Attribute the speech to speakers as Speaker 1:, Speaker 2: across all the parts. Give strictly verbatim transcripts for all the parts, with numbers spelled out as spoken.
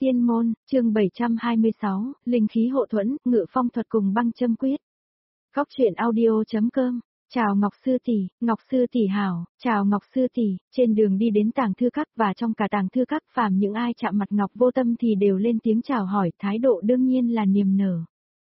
Speaker 1: Tiên môn, chương bảy trăm hai mươi sáu, linh khí hộ thuẫn, ngự phong thuật cùng băng châm quyết. Góc truyện audio.com. Chào Ngọc Sư tỷ, Ngọc Sư tỷ hảo, chào Ngọc Sư tỷ. Trên đường đi đến tàng thư các và trong cả tàng thư các, phàm những ai chạm mặt Ngọc Vô Tâm thì đều lên tiếng chào hỏi, thái độ đương nhiên là niềm nở.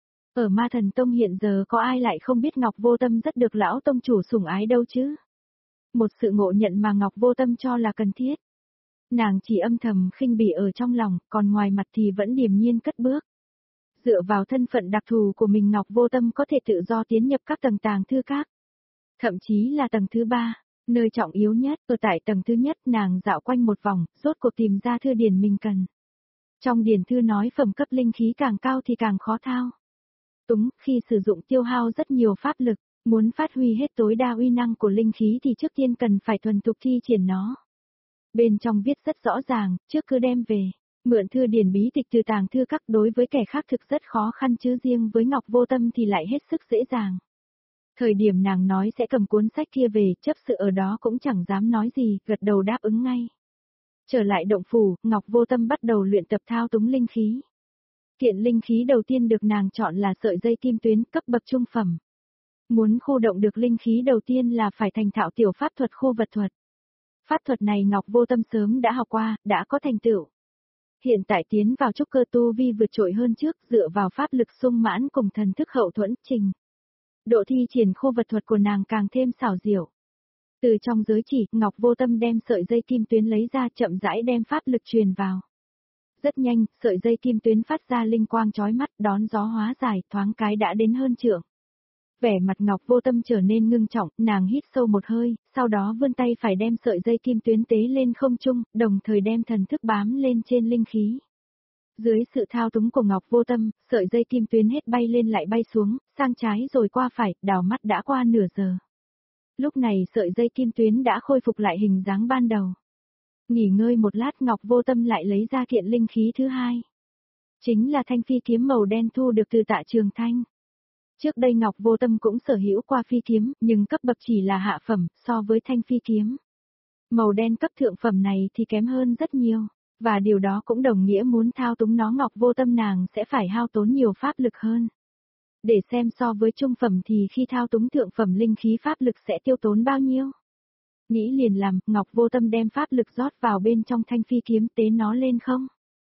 Speaker 1: Ở Ma Thần Tông hiện giờ có ai lại không biết Ngọc Vô Tâm rất được lão tông chủ sủng ái đâu chứ? Một sự ngộ nhận mà Ngọc Vô Tâm cho là cần thiết. Nàng chỉ âm thầm khinh bỉ ở trong lòng, còn ngoài mặt thì vẫn điềm nhiên cất bước. Dựa vào thân phận đặc thù của mình, Ngọc Vô Tâm có thể tự do tiến nhập các tầng tàng thư các. Thậm chí là tầng thứ ba, nơi trọng yếu nhất. Ở tại tầng thứ nhất, nàng dạo quanh một vòng, rốt cuộc tìm ra thư điển mình cần. Trong điển thư nói phẩm cấp linh khí càng cao thì càng khó thao túng, khi sử dụng tiêu hao rất nhiều pháp lực, muốn phát huy hết tối đa uy năng của linh khí thì trước tiên cần phải thuần thục thi triển nó. Bên trong viết rất rõ ràng, trước cứ đem về, mượn thư điển bí tịch từ tàng thư các, đối với kẻ khác thực rất khó khăn chứ riêng với Ngọc Vô Tâm thì lại hết sức dễ dàng. Thời điểm nàng nói sẽ cầm cuốn sách kia về, chấp sự ở đó cũng chẳng dám nói gì, gật đầu đáp ứng ngay. Trở lại động phủ, Ngọc Vô Tâm bắt đầu luyện tập thao túng linh khí. Kiện linh khí đầu tiên được nàng chọn là sợi dây kim tuyến cấp bậc trung phẩm. Muốn khu động được linh khí đầu tiên là phải thành thạo tiểu pháp thuật khu vật thuật. Pháp thuật này Ngọc Vô Tâm sớm đã học qua, đã có thành tựu. Hiện tại tiến vào trúc cơ tu vi vượt trội hơn trước, dựa vào pháp lực sung mãn cùng thần thức hậu thuẫn trình. Độ thi triển khu vật thuật của nàng càng thêm xảo diệu. Từ trong giới chỉ, Ngọc Vô Tâm đem sợi dây kim tuyến lấy ra, chậm rãi đem pháp lực truyền vào. Rất nhanh, sợi dây kim tuyến phát ra linh quang chói mắt, đón gió hóa dài, thoáng cái đã đến hơn trượng. Vẻ mặt Ngọc Vô Tâm trở nên ngưng trọng, nàng hít sâu một hơi, sau đó vươn tay phải đem sợi dây kim tuyến tế lên không trung, đồng thời đem thần thức bám lên trên linh khí. Dưới sự thao túng của Ngọc Vô Tâm, sợi dây kim tuyến hết bay lên lại bay xuống, sang trái rồi qua phải, đảo mắt đã qua nửa giờ. Lúc này sợi dây kim tuyến đã khôi phục lại hình dáng ban đầu. Nghỉ ngơi một lát, Ngọc Vô Tâm lại lấy ra kiện linh khí thứ hai. Chính là thanh phi kiếm màu đen thu được từ Tạ Trường Thanh. Trước đây Ngọc Vô Tâm cũng sở hữu qua phi kiếm, nhưng cấp bậc chỉ là hạ phẩm, so với thanh phi kiếm. Màu đen cấp thượng phẩm này thì kém hơn rất nhiều, và điều đó cũng đồng nghĩa muốn thao túng nó Ngọc Vô Tâm nàng sẽ phải hao tốn nhiều pháp lực hơn. Để xem so với trung phẩm thì khi thao túng thượng phẩm linh khí pháp lực sẽ tiêu tốn bao nhiêu. Nghĩ liền làm, Ngọc Vô Tâm đem pháp lực rót vào bên trong thanh phi kiếm, tế nó lên không.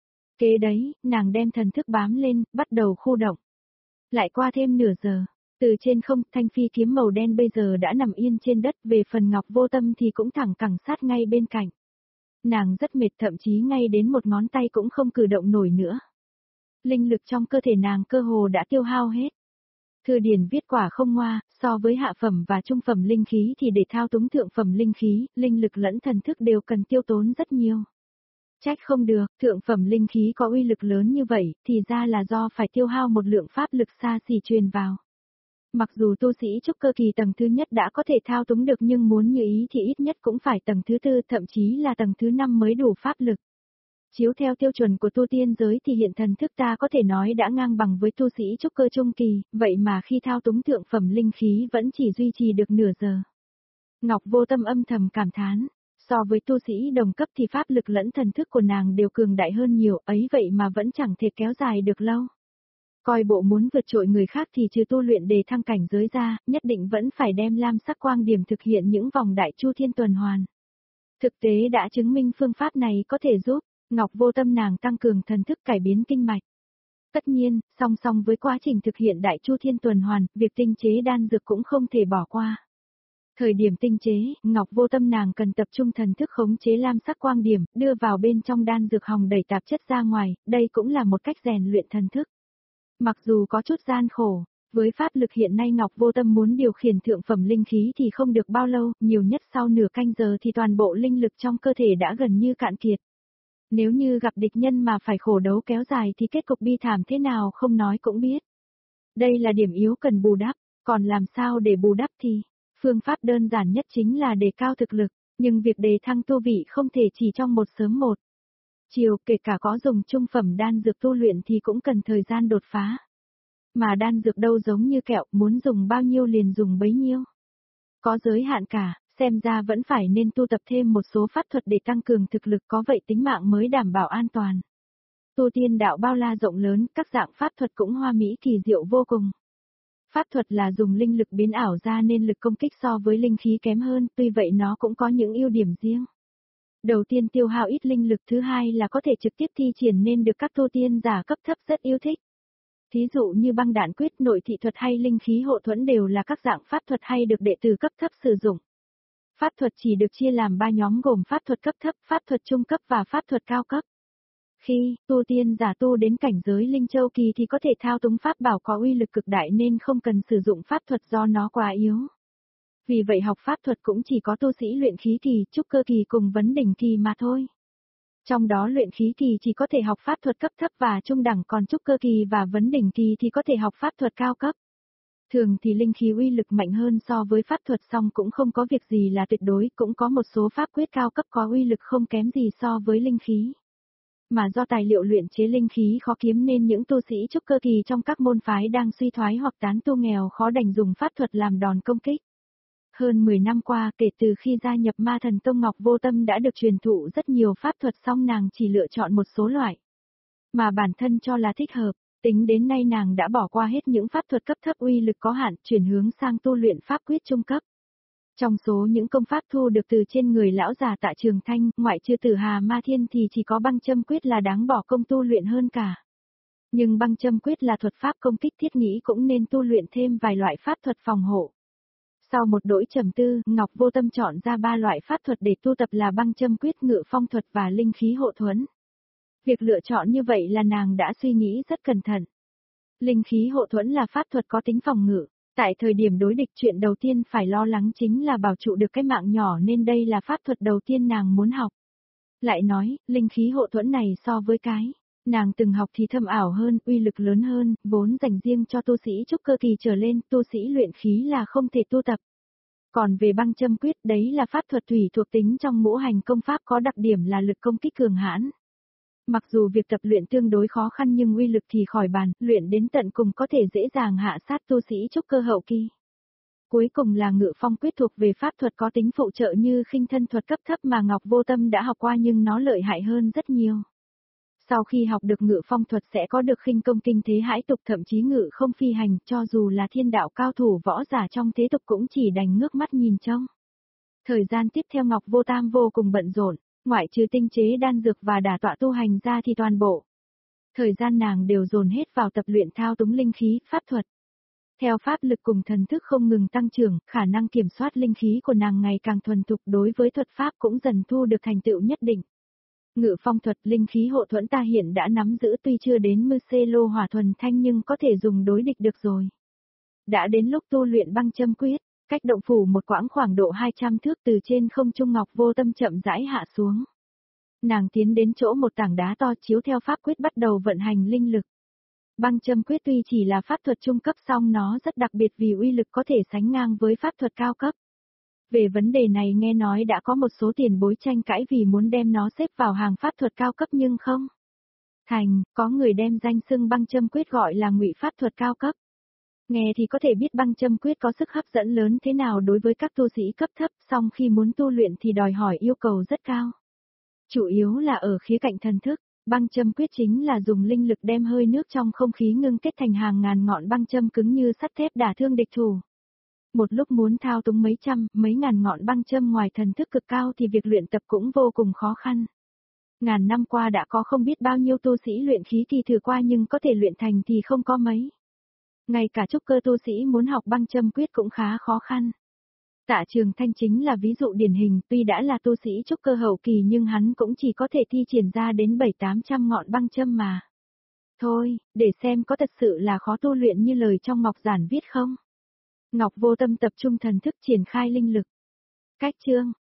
Speaker 1: Kế đấy, nàng đem thần thức bám lên, bắt đầu khu động. Lại qua thêm nửa giờ, từ trên không, thanh phi kiếm màu đen bây giờ đã nằm yên trên đất, về phần Ngọc Vô Tâm thì cũng thẳng cẳng sát ngay bên cạnh. Nàng rất mệt, thậm chí ngay đến một ngón tay cũng không cử động nổi nữa. Linh lực trong cơ thể nàng cơ hồ đã tiêu hao hết. Thư điển viết quả không ngoa, so với hạ phẩm và trung phẩm linh khí thì để thao túng thượng phẩm linh khí, linh lực lẫn thần thức đều cần tiêu tốn rất nhiều. Trách không được, thượng phẩm linh khí có uy lực lớn như vậy, thì ra là do phải tiêu hao một lượng pháp lực xa xỉ truyền vào. Mặc dù tu sĩ trúc cơ kỳ tầng thứ nhất đã có thể thao túng được, nhưng muốn như ý thì ít nhất cũng phải tầng thứ tư, thậm chí là tầng thứ năm mới đủ pháp lực. Chiếu theo tiêu chuẩn của tu tiên giới thì hiện thần thức ta có thể nói đã ngang bằng với tu sĩ trúc cơ trung kỳ, vậy mà khi thao túng thượng phẩm linh khí vẫn chỉ duy trì được nửa giờ. Ngọc Vô Tâm âm thầm cảm thán. So với tu sĩ đồng cấp thì pháp lực lẫn thần thức của nàng đều cường đại hơn nhiều, ấy vậy mà vẫn chẳng thể kéo dài được lâu. Coi bộ muốn vượt trội người khác thì trừ tu luyện để thăng cảnh giới ra, nhất định vẫn phải đem lam sắc quang điểm thực hiện những vòng đại chu thiên tuần hoàn. Thực tế đã chứng minh phương pháp này có thể giúp Ngọc Vô Tâm nàng tăng cường thần thức, cải biến kinh mạch. Tất nhiên, song song với quá trình thực hiện đại chu thiên tuần hoàn, việc tinh chế đan dược cũng không thể bỏ qua. Thời điểm tinh chế, Ngọc Vô Tâm nàng cần tập trung thần thức khống chế lam sắc quang điểm, đưa vào bên trong đan dược hòng đẩy tạp chất ra ngoài, đây cũng là một cách rèn luyện thần thức. Mặc dù có chút gian khổ, với pháp lực hiện nay Ngọc Vô Tâm muốn điều khiển thượng phẩm linh khí thì không được bao lâu, nhiều nhất sau nửa canh giờ thì toàn bộ linh lực trong cơ thể đã gần như cạn kiệt. Nếu như gặp địch nhân mà phải khổ đấu kéo dài thì kết cục bi thảm thế nào không nói cũng biết. Đây là điểm yếu cần bù đắp, còn làm sao để bù đắp thì... Phương pháp đơn giản nhất chính là đề cao thực lực, nhưng việc đề thăng tu vị không thể chỉ trong một sớm một chiều, kể cả có dùng trung phẩm đan dược tu luyện thì cũng cần thời gian đột phá. Mà đan dược đâu giống như kẹo, muốn dùng bao nhiêu liền dùng bấy nhiêu. Có giới hạn cả, xem ra vẫn phải nên tu tập thêm một số pháp thuật để tăng cường thực lực, có vậy tính mạng mới đảm bảo an toàn. Tu tiên đạo bao la rộng lớn, các dạng pháp thuật cũng hoa mỹ kỳ diệu vô cùng. Pháp thuật là dùng linh lực biến ảo ra nên lực công kích so với linh khí kém hơn, tuy vậy nó cũng có những ưu điểm riêng. Đầu tiên tiêu hao ít linh lực, thứ hai là có thể trực tiếp thi triển nên được các tu tiên giả cấp thấp rất yêu thích. Thí dụ như băng đạn quyết, nội thị thuật hay linh khí hộ thuẫn đều là các dạng pháp thuật hay được đệ tử cấp thấp sử dụng. Pháp thuật chỉ được chia làm ba nhóm gồm pháp thuật cấp thấp, pháp thuật trung cấp và pháp thuật cao cấp. Khi tu tiên giả tu đến cảnh giới linh châu kỳ thì có thể thao túng pháp bảo có uy lực cực đại nên không cần sử dụng pháp thuật do nó quá yếu. Vì vậy học pháp thuật cũng chỉ có tu sĩ luyện khí kỳ, trúc cơ kỳ cùng vấn đỉnh kỳ mà thôi. Trong đó luyện khí kỳ chỉ có thể học pháp thuật cấp thấp và trung đẳng, còn trúc cơ kỳ và vấn đỉnh kỳ thì có thể học pháp thuật cao cấp. Thường thì linh khí uy lực mạnh hơn so với pháp thuật, song cũng không có việc gì là tuyệt đối, cũng có một số pháp quyết cao cấp có uy lực không kém gì so với linh khí. Mà do tài liệu luyện chế linh khí khó kiếm nên những tu sĩ trúc cơ kỳ trong các môn phái đang suy thoái hoặc tán tu nghèo khó đành dùng pháp thuật làm đòn công kích. Hơn mười năm qua, kể từ khi gia nhập Ma Thần Tông, Ngọc Vô Tâm đã được truyền thụ rất nhiều pháp thuật, song nàng chỉ lựa chọn một số loại mà bản thân cho là thích hợp. Tính đến nay nàng đã bỏ qua hết những pháp thuật cấp thấp uy lực có hạn, chuyển hướng sang tu luyện pháp quyết trung cấp. Trong số những công pháp thu được từ trên người lão già Tạ Trường Thanh, ngoại trừ Tử Hà Ma Thiên thì chỉ có băng châm quyết là đáng bỏ công tu luyện hơn cả. Nhưng băng châm quyết là thuật pháp công kích, thiết nghĩ cũng nên tu luyện thêm vài loại pháp thuật phòng hộ. Sau một đỗi trầm tư, Ngọc Vô Tâm chọn ra ba loại pháp thuật để tu tập là băng châm quyết, ngự phong thuật và linh khí hộ thuẫn. Việc lựa chọn như vậy là nàng đã suy nghĩ rất cẩn thận. Linh khí hộ thuẫn là pháp thuật có tính phòng ngự. Tại thời điểm đối địch, chuyện đầu tiên phải lo lắng chính là bảo trụ được cái mạng nhỏ, nên đây là pháp thuật đầu tiên nàng muốn học. Lại nói, linh khí hộ thuẫn này so với cái nàng từng học thì thâm ảo hơn, uy lực lớn hơn, vốn dành riêng cho tu sĩ trúc cơ kỳ trở lên, tu sĩ luyện khí là không thể tu tập. Còn về băng châm quyết, đấy là pháp thuật thủy thuộc tính trong ngũ hành công pháp, có đặc điểm là lực công kích cường hãn. Mặc dù việc tập luyện tương đối khó khăn nhưng uy lực thì khỏi bàn, luyện đến tận cùng có thể dễ dàng hạ sát tu sĩ trúc cơ hậu kỳ. Cuối cùng là ngự phong quyết, thuộc về pháp thuật có tính phụ trợ như khinh thân thuật cấp thấp mà Ngọc Vô Tâm đã học qua nhưng nó lợi hại hơn rất nhiều. Sau khi học được ngự phong thuật sẽ có được khinh công kinh thế hãi tục, thậm chí ngự không phi hành, cho dù là thiên đạo cao thủ võ giả trong thế tục cũng chỉ đành ngước mắt nhìn trông. Thời gian tiếp theo Ngọc Vô Tam vô cùng bận rộn. Ngoại trừ tinh chế đan dược và đả tọa tu hành ra thì toàn bộ thời gian nàng đều dồn hết vào tập luyện thao túng linh khí, pháp thuật. Theo pháp lực cùng thần thức không ngừng tăng trưởng, khả năng kiểm soát linh khí của nàng ngày càng thuần thục, đối với thuật pháp cũng dần thu được thành tựu nhất định. Ngự phong thuật, linh khí hộ thuẫn ta hiện đã nắm giữ, tuy chưa đến mư xê lô hỏa thuần thanh nhưng có thể dùng đối địch được rồi. Đã đến lúc tu luyện băng châm quyết. Cách động phủ một quãng khoảng độ hai trăm thước, từ trên không trung Ngọc Vô Tâm chậm rãi hạ xuống. Nàng tiến đến chỗ một tảng đá to, chiếu theo pháp quyết bắt đầu vận hành linh lực. Băng châm quyết tuy chỉ là pháp thuật trung cấp song nó rất đặc biệt vì uy lực có thể sánh ngang với pháp thuật cao cấp. Về vấn đề này nghe nói đã có một số tiền bối tranh cãi vì muốn đem nó xếp vào hàng pháp thuật cao cấp nhưng không thành, có người đem danh xưng băng châm quyết gọi là ngụy pháp thuật cao cấp. Nghe thì có thể biết băng châm quyết có sức hấp dẫn lớn thế nào đối với các tu sĩ cấp thấp, song khi muốn tu luyện thì đòi hỏi yêu cầu rất cao. Chủ yếu là ở khía cạnh thần thức, băng châm quyết chính là dùng linh lực đem hơi nước trong không khí ngưng kết thành hàng ngàn ngọn băng châm cứng như sắt thép đả thương địch thủ. Một lúc muốn thao túng mấy trăm, mấy ngàn ngọn băng châm ngoài thần thức cực cao thì việc luyện tập cũng vô cùng khó khăn. Ngàn năm qua đã có không biết bao nhiêu tu sĩ luyện khí kỳ thử qua nhưng có thể luyện thành thì không có mấy. Ngay cả trúc cơ tu sĩ muốn học băng châm quyết cũng khá khó khăn. Tạ Trường Thanh chính là ví dụ điển hình, tuy đã là tu sĩ trúc cơ hậu kỳ nhưng hắn cũng chỉ có thể thi triển ra đến bảy tám trăm ngọn băng châm mà. Thôi, để xem có thật sự là khó tu luyện như lời trong Ngọc Giản viết không? Ngọc Vô Tâm tập trung thần thức triển khai linh lực. Cách chương